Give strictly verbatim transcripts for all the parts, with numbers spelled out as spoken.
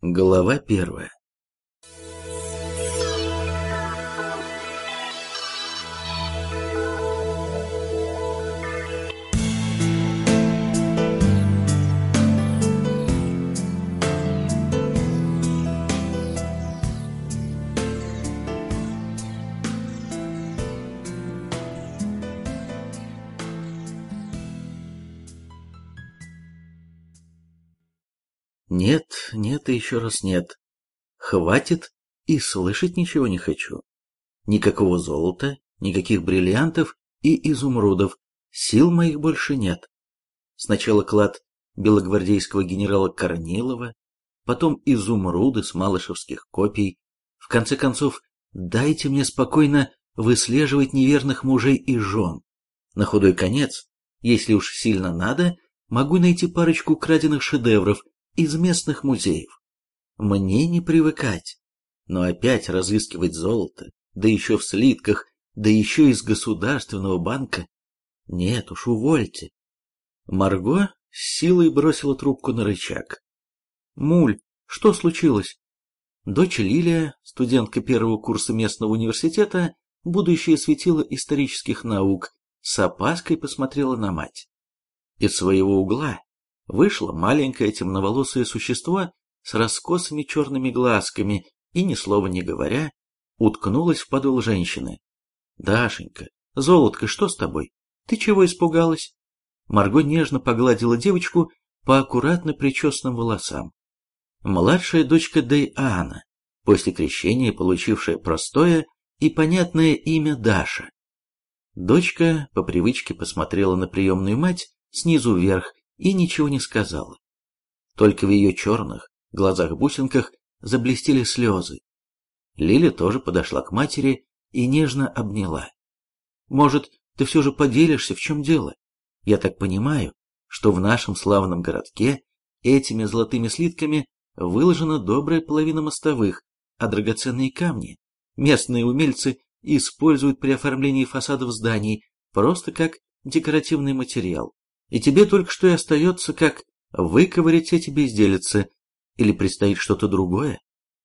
Глава первая. Нет, нет и еще раз нет. Хватит, и слышать ничего не хочу. Никакого золота, никаких бриллиантов и изумрудов. Сил моих больше нет. Сначала клад белогвардейского генерала Корнилова, потом изумруды с малышевских копий. В конце концов, дайте мне спокойно выслеживать неверных мужей и жен. На худой конец, если уж сильно надо, могу найти парочку краденых шедевров из местных музеев. Мне не привыкать, но опять разыскивать золото, да еще в слитках, да еще из государственного банка. Нет уж, увольте. Марго с силой бросила трубку на рычаг. Муль, что случилось? Дочь Лилия, студентка первого курса местного университета, будущее светило исторических наук, с опаской посмотрела на мать. Из своего угла вышло маленькое темноволосое существо с раскосыми черными глазками и, ни слова не говоря, уткнулось в подол женщины. «Дашенька, золотко, что с тобой? Ты чего испугалась?» Марго нежно погладила девочку по аккуратно причесанным волосам. Младшая дочка Дейана, после крещения получившая простое и понятное имя Даша. Дочка по привычке посмотрела на приемную мать снизу вверх и ничего не сказала. Только в ее черных глазах-бусинках заблестели слезы. Лиля тоже подошла к матери и нежно обняла. «Может, ты все же поделишься, в чем дело? Я так понимаю, что в нашем славном городке этими золотыми слитками выложена добрая половина мостовых, а драгоценные камни местные умельцы используют при оформлении фасадов зданий просто как декоративный материал. И тебе только что и остается, как выковырять эти безделицы, или предстоит что-то другое?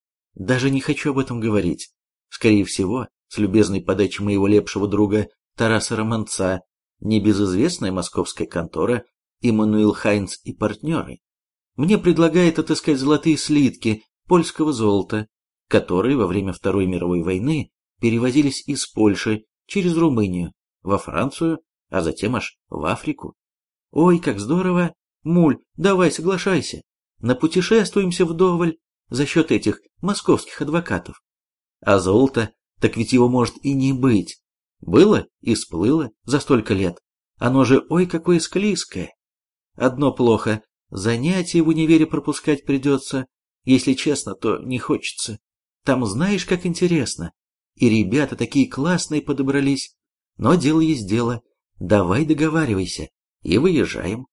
Даже не хочу об этом говорить. Скорее всего, с любезной подачи моего лепшего друга Тараса Романца, небезызвестная московская контора Иммануил Хайнц и партнеры мне предлагает отыскать золотые слитки польского золота, которые во время Второй мировой войны перевозились из Польши через Румынию во Францию, а затем аж в Африку. Ой, как здорово! Муль, давай соглашайся. Напутешествуемся вдоволь за счет этих московских адвокатов. А золото, так ведь его может и не быть. Было и сплыло за столько лет. Оно же ой какое склизкое. Одно плохо, занятия в универе пропускать придется. Если честно, то не хочется. Там знаешь, как интересно. И ребята такие классные подобрались. Но дело есть дело. Давай договаривайся. И выезжаем.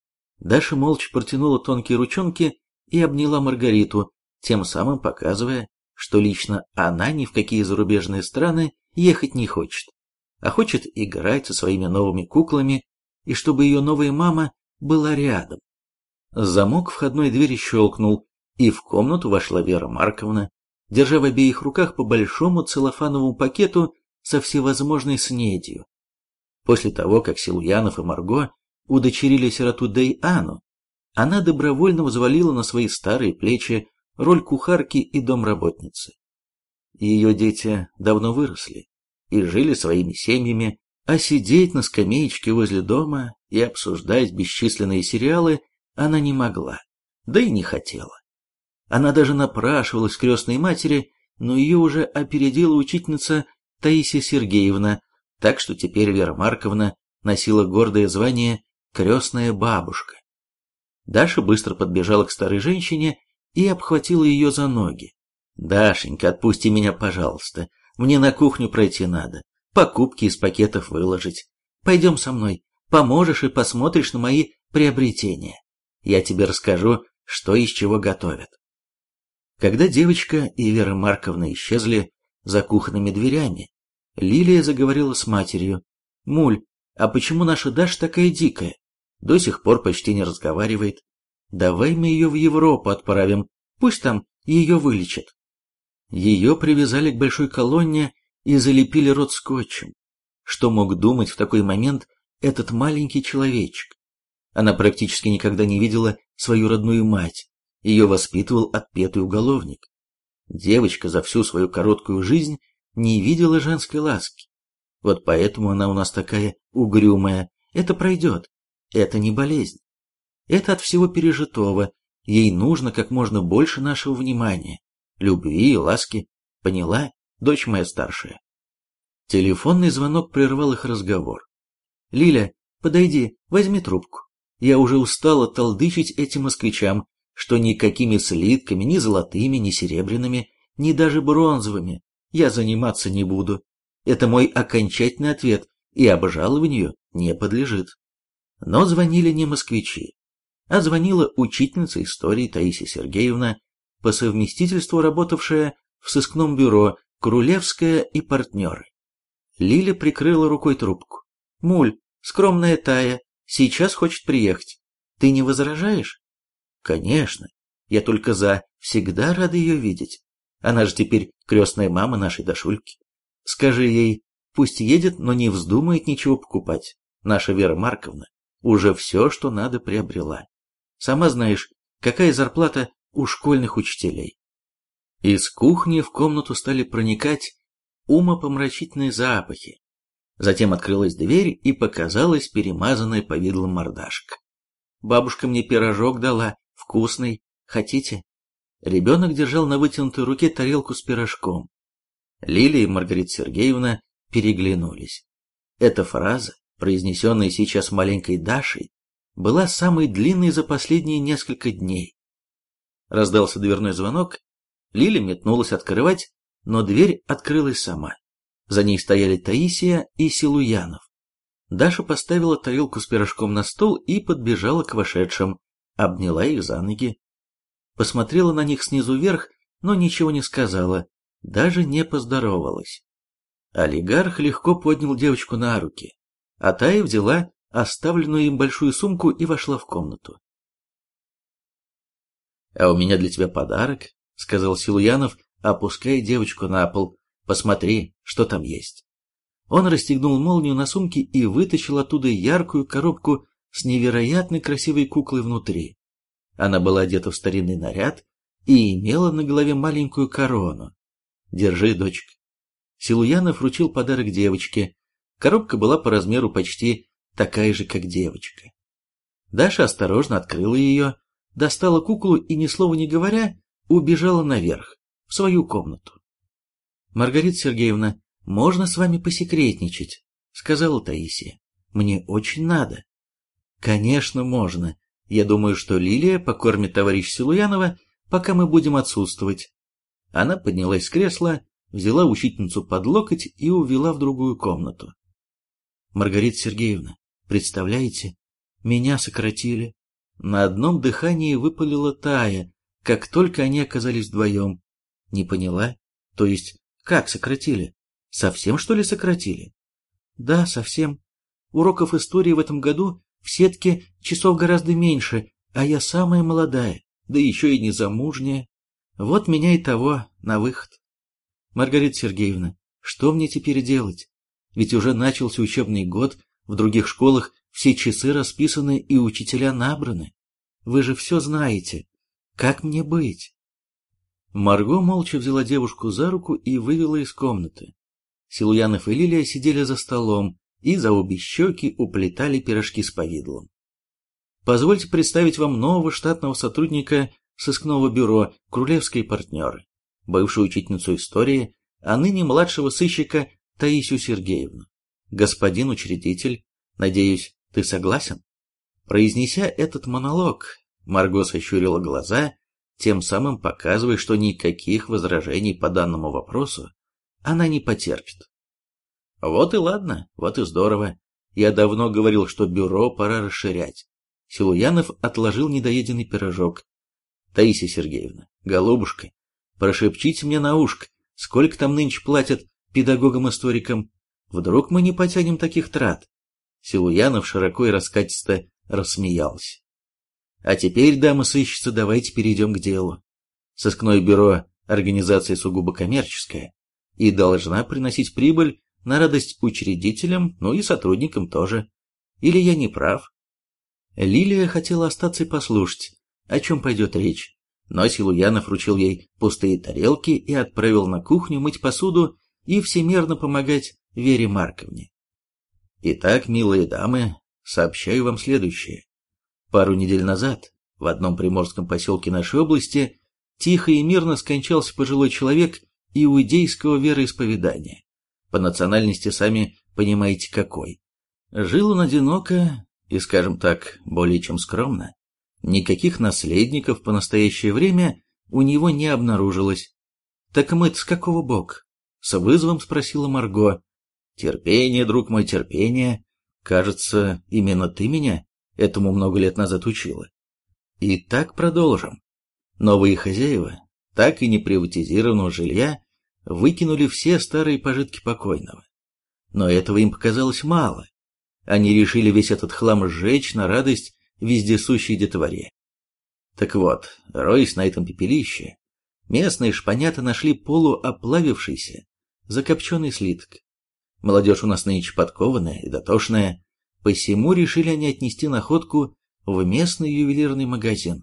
Даша молча протянула тонкие ручонки и обняла Маргариту, тем самым показывая, что лично она ни в какие зарубежные страны ехать не хочет, а хочет играть со своими новыми куклами, и чтобы ее новая мама была рядом. Замок входной двери щелкнул, и в комнату вошла Вера Марковна, держа в обеих руках по большому целлофановому пакету со всевозможной снедью. После того, как Силуянов и Марго удочерили сироту Дейану, она добровольно взвалила на свои старые плечи роль кухарки и домработницы. Ее дети давно выросли и жили своими семьями, а сидеть на скамеечке возле дома и обсуждать бесчисленные сериалы она не могла, да и не хотела. Она даже напрашивалась к крестной матери, но ее уже опередила учительница Таисия Сергеевна, так что теперь Вера Марковна носила гордое звание «крестная бабушка». Даша быстро подбежала к старой женщине и обхватила ее за ноги. «Дашенька, отпусти меня, пожалуйста, мне на кухню пройти надо, покупки из пакетов выложить. Пойдем со мной, поможешь и посмотришь на мои приобретения. Я тебе расскажу, что из чего готовят». Когда девочка и Вера Марковна исчезли за кухонными дверями, Лилия заговорила с матерью. «Муль, а почему наша Даша такая дикая? До сих пор почти не разговаривает. Давай мы ее в Европу отправим, Пусть там ее вылечат. Ее привязали к большой колонне и залепили рот скотчем. Что мог думать в такой момент этот маленький человечек? Она практически никогда не видела свою родную мать. Ее воспитывал отпетый уголовник. Девочка за всю свою короткую жизнь не видела женской ласки. Вот поэтому она у нас такая угрюмая. Это пройдет. Это не болезнь. Это от всего пережитого. Ей нужно как можно больше нашего внимания, любви и ласки. Поняла, дочь моя старшая? Телефонный звонок прервал их разговор. «Лиля, подойди, возьми трубку. Я уже устала толдычить этим москвичам, что никакими слитками, ни золотыми, ни серебряными, ни даже бронзовыми я заниматься не буду. Это мой окончательный ответ, и обжалованию не подлежит». Но звонили не москвичи, а звонила учительница истории Таисия Сергеевна, по совместительству работавшая в сыскном бюро Крулевская и партнеры. Лиля прикрыла рукой трубку. «Муль, скромная Тая, сейчас хочет приехать. Ты не возражаешь?» «Конечно. Я только за. Всегда рада ее видеть. Она же теперь крестная мама нашей Дашульки. Скажи ей, пусть едет, но не вздумает ничего покупать. Наша Вера Марковна уже все, что надо, приобрела. Сама знаешь, какая зарплата у школьных учителей». Из кухни в комнату стали проникать умопомрачительные запахи. Затем открылась дверь и показалась перемазанная повидлом мордашка. «Бабушка мне пирожок дала, вкусный. Хотите?» Ребенок держал на вытянутой руке тарелку с пирожком. Лилия и Маргарита Сергеевна переглянулись. Эта фраза, произнесенная сейчас маленькой Дашей, была самой длинной за последние несколько дней. Раздался дверной звонок. Лиля метнулась открывать, но дверь открылась сама. За ней стояли Таисия и Силуянов. Даша поставила тарелку с пирожком на стол и подбежала к вошедшим, обняла их за ноги. Посмотрела на них снизу вверх, но ничего не сказала, даже не поздоровалась. Олигарх легко поднял девочку на руки, а Тая взяла оставленную им большую сумку и вошла в комнату. «А у меня для тебя подарок», — сказал Силуянов, опуская девочку на пол. «Посмотри, что там есть». Он расстегнул молнию на сумке и вытащил оттуда яркую коробку с невероятно красивой куклой внутри. Она была одета в старинный наряд и имела на голове маленькую корону. «Держи, дочка». Силуянов вручил подарок девочке. Коробка была по размеру почти такая же, как девочка. Даша осторожно открыла ее, достала куклу и, ни слова не говоря, убежала наверх, в свою комнату. «Маргарита Сергеевна, можно с вами посекретничать?» — сказала Таисия. «Мне очень надо». «Конечно, можно. Я думаю, что Лилия покормит товарища Силуянова, пока мы будем отсутствовать». Она поднялась с кресла, взяла учительницу под локоть и увела в другую комнату. «Маргарита Сергеевна, представляете, меня сократили». На одном дыхании выпалила Тая, как только они оказались вдвоем. «Не поняла? То есть, как сократили? Совсем, что ли, сократили?» «Да, совсем. Уроков истории в этом году в сетке часов гораздо меньше, а я самая молодая, да еще и незамужняя. Вот меня и того на выход». «Маргарита Сергеевна, что мне теперь делать? Ведь уже начался учебный год, в других школах все часы расписаны и учителя набраны. Вы же все знаете. Как мне быть?» Марго молча взяла девушку за руку и вывела из комнаты. Силуянов и Лилия сидели за столом и за обе щеки уплетали пирожки с повидлом. «Позвольте представить вам нового штатного сотрудника сыскного бюро Крулевской партнеры, бывшую учительницу истории, а ныне младшего сыщика Таисию Сергеевну. Господин учредитель, надеюсь, ты согласен?» Произнеся этот монолог, Марго сощурила глаза, тем самым показывая, что никаких возражений по данному вопросу она не потерпит. «Вот и ладно, вот и здорово. Я давно говорил, что бюро пора расширять». Силуянов отложил недоеденный пирожок. «Таисия Сергеевна, голубушка, прошепчите мне на ушко, сколько там нынче платят педагогам-историкам? Вдруг мы не потянем таких трат?» Силуянов широко и раскатисто рассмеялся. «А теперь, дамы-сыщицы, давайте перейдем к делу. Сыскное бюро – организация сугубо коммерческая и должна приносить прибыль на радость учредителям, ну и сотрудникам тоже. Или я не прав? Лилия хотела остаться и послушать, о чем пойдет речь, но Силуянов вручил ей пустые тарелки и отправил на кухню мыть посуду и всемерно помогать Вере Марковне. Итак, милые дамы, сообщаю вам следующее. Пару недель назад в одном приморском поселке нашей области тихо и мирно скончался пожилой человек иудейского вероисповедания. По национальности сами понимаете какой. Жил он одиноко и, скажем так, более чем скромно. Никаких наследников по настоящее время у него не обнаружилось. «Так мы-то с какого бока?» — с вызовом спросила Марго. «Терпение, друг мой, терпение. Кажется, именно ты меня этому много лет назад учила. И так продолжим. Новые хозяева так и не приватизированного жилья выкинули все старые пожитки покойного. Но этого им показалось мало. Они решили весь этот хлам сжечь на радость вездесущей детворе. Так вот, роясь на этом пепелище, местные шпанята нашли полуоплавившийся, закопченный слиток. Молодежь у нас нынче подкованная и дотошная, посему решили они отнести находку в местный ювелирный магазин.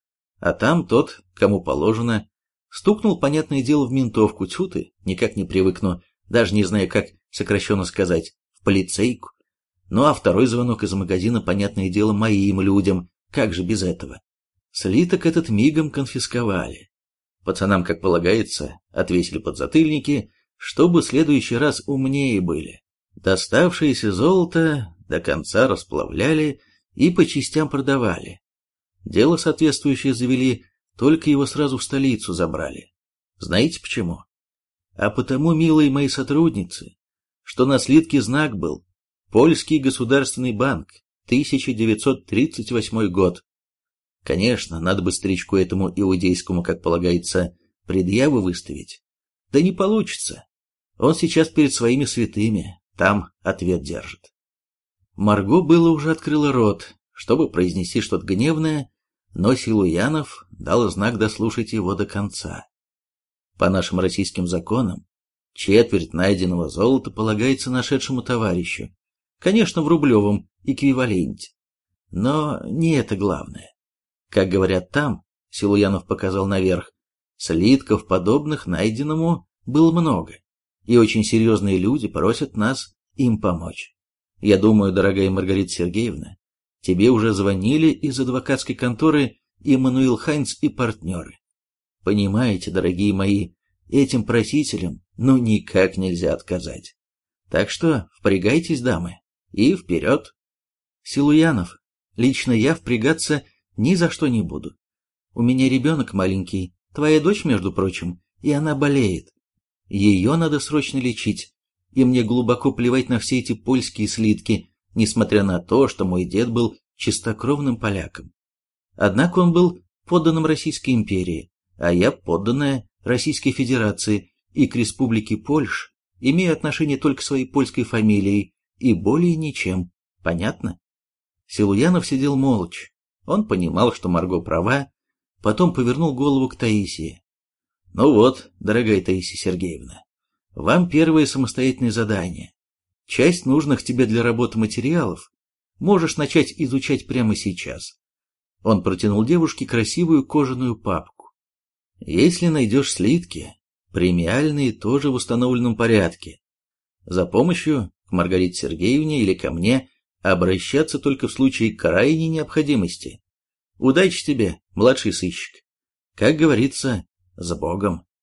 А там тот, кому положено, стукнул, понятное дело, в ментовку. Тьфу ты, никак не привыкну, даже не знаю, как сокращенно сказать, в полицейку. Ну а второй звонок из магазина, понятное дело, моим людям, как же без этого. Слиток этот мигом конфисковали. Пацанам, как полагается, отвесили подзатыльники, чтобы в следующий раз умнее были. Доставшееся золото до конца расплавляли и по частям продавали. Дело соответствующее завели, только его сразу в столицу забрали. Знаете почему? А потому, милые мои сотрудницы, что на слитке знак был «Польский государственный банк, тысяча девятьсот тридцать восьмой год». Конечно, надо бы старичку этому иудейскому, как полагается, предъяву выставить. Да не получится. Он сейчас перед своими святыми, там ответ держит. Марго было уже открыла рот, чтобы произнести что-то гневное, но Силуянов дал знак дослушать его до конца. По нашим российским законам, четверть найденного золота полагается нашедшему товарищу, конечно, в рублевом эквиваленте. Но не это главное. Как говорят там, Силуянов показал наверх, слитков, подобных найденному, было много, и очень серьезные люди просят нас им помочь. Я думаю, дорогая Маргарита Сергеевна, тебе уже звонили из адвокатской конторы Иммануил Хайнц и партнеры. Понимаете, дорогие мои, этим просителям ну никак нельзя отказать. Так что впрягайтесь, дамы, и вперед. Силуянов, лично я впрягаться ни за что не буду. У меня ребенок маленький, твоя дочь, между прочим, и она болеет. Ее надо срочно лечить, и мне глубоко плевать на все эти польские слитки, несмотря на то, что мой дед был чистокровным поляком. Однако он был подданным Российской империи, а я подданная Российской Федерации, и к Республике Польш имею отношение только своей польской фамилией и более ничем. Понятно? Силуянов сидел молча. Он понимал, что Марго права, потом повернул голову к Таисии. «Ну вот, дорогая Таисия Сергеевна, вам первое самостоятельное задание. Часть нужных тебе для работы материалов можешь начать изучать прямо сейчас». Он протянул девушке красивую кожаную папку. «Если найдешь слитки, премиальные тоже в установленном порядке. За помощью к Маргарите Сергеевне или ко мне обращаться только в случае крайней необходимости. Удачи тебе, младший сыщик. Как говорится, с Богом».